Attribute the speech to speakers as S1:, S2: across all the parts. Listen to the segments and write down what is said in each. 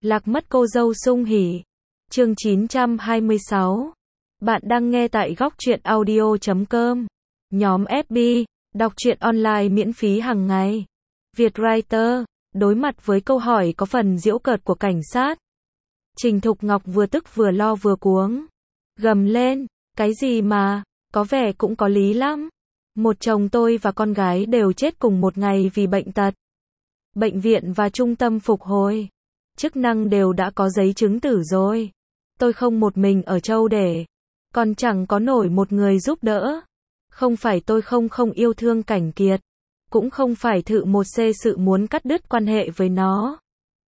S1: Lạc mất cô dâu sung hỉ. Chương 926. Bạn đang nghe tại góc truyện audio.com. Nhóm FB, đọc truyện online miễn phí hàng ngày. Vietwriter, đối mặt với câu hỏi có phần giễu cợt của cảnh sát. Trình Thục Ngọc vừa tức vừa lo vừa cuống. Gầm lên, cái gì mà, có vẻ cũng có lý lắm. Một chồng tôi và con gái đều chết cùng một ngày vì bệnh tật. Bệnh viện và trung tâm phục hồi chức năng đều đã có giấy chứng tử rồi. Tôi không một mình ở Châu để, còn chẳng có nổi một người giúp đỡ. Không phải tôi không yêu thương Cảnh Kiệt, cũng không phải thự một xê sự muốn cắt đứt quan hệ với nó.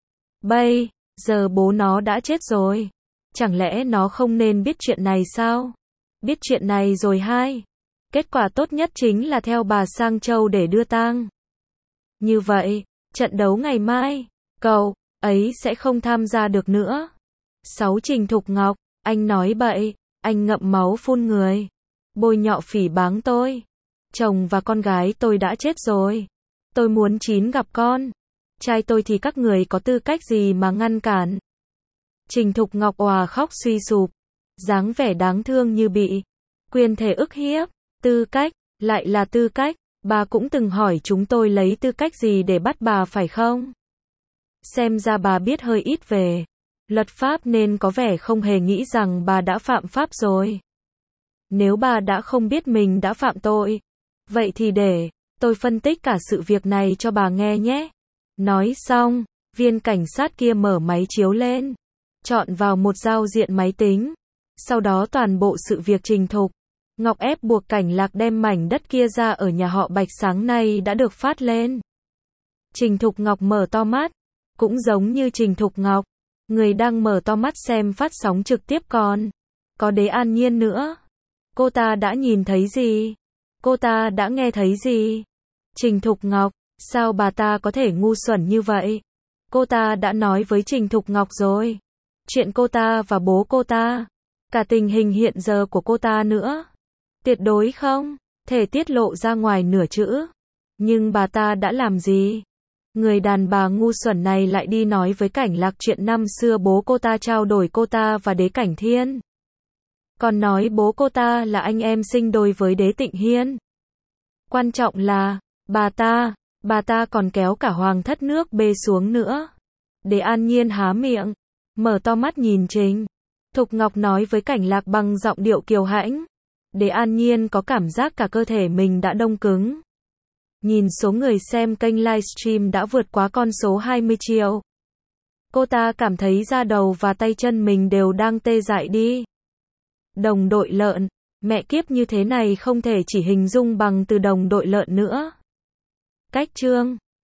S1: Bây giờ bố nó đã chết rồi, chẳng lẽ nó không nên biết chuyện này sao? Biết chuyện này rồi hai, kết quả tốt nhất chính là theo bà sang Châu để đưa tang. Như vậy, trận đấu ngày mai, cậu ấy sẽ không tham gia được nữa. 6. Trình Thục Ngọc, anh nói bậy, anh ngậm máu phun người, bôi nhọ phỉ báng tôi. Chồng và con gái tôi đã chết rồi. Tôi muốn chín gặp con trai tôi thì các người có tư cách gì mà ngăn cản? Trình Thục Ngọc òa khóc suy sụp, dáng vẻ đáng thương như bị quyền thể ức hiếp. Tư cách, lại là tư cách, bà cũng từng hỏi chúng tôi lấy tư cách gì để bắt bà phải không? Xem ra bà biết hơi ít về luật pháp nên có vẻ không hề nghĩ rằng bà đã phạm pháp rồi. Nếu bà đã không biết mình đã phạm tội, vậy thì để tôi phân tích cả sự việc này cho bà nghe nhé. Nói xong, viên cảnh sát kia mở máy chiếu lên, chọn vào một giao diện máy tính. Sau đó toàn bộ sự việc Trình Thục Ngọc ép buộc Cảnh Lạc đem mảnh đất kia ra ở nhà họ Bạch sáng nay đã được phát lên. Trình Thục Ngọc mở to mắt, cũng giống như Trình Thục Ngọc, người đang mở to mắt xem phát sóng trực tiếp còn có Đế An Nhiên nữa. Cô ta đã nhìn thấy gì? Cô ta đã nghe thấy gì? Trình Thục Ngọc, sao bà ta có thể ngu xuẩn như vậy? Cô ta đã nói với Trình Thục Ngọc rồi. Chuyện cô ta và bố cô ta, cả tình hình hiện giờ của cô ta nữa. Tuyệt đối không thể tiết lộ ra ngoài nửa chữ. Nhưng bà ta đã làm gì? Người đàn bà ngu xuẩn này lại đi nói với Cảnh Lạc chuyện năm xưa bố cô ta trao đổi cô ta và Đế Cảnh Thiên. Còn nói bố cô ta là anh em sinh đôi với Đế Tịnh Hiên. Quan trọng là, bà ta còn kéo cả Hoàng thất nước bê xuống nữa. Đế An Nhiên há miệng, mở to mắt nhìn Trình Thục Ngọc nói với Cảnh Lạc bằng giọng điệu kiêu hãnh. Đế An Nhiên có cảm giác cả cơ thể mình đã đông cứng. Nhìn số người xem kênh livestream đã vượt quá con số 20 triệu. Cô ta cảm thấy da đầu và tay chân mình đều đang tê dại đi. Đồng đội lợn, mẹ kiếp như thế này không thể chỉ hình dung bằng từ đồng đội lợn nữa. Cách chương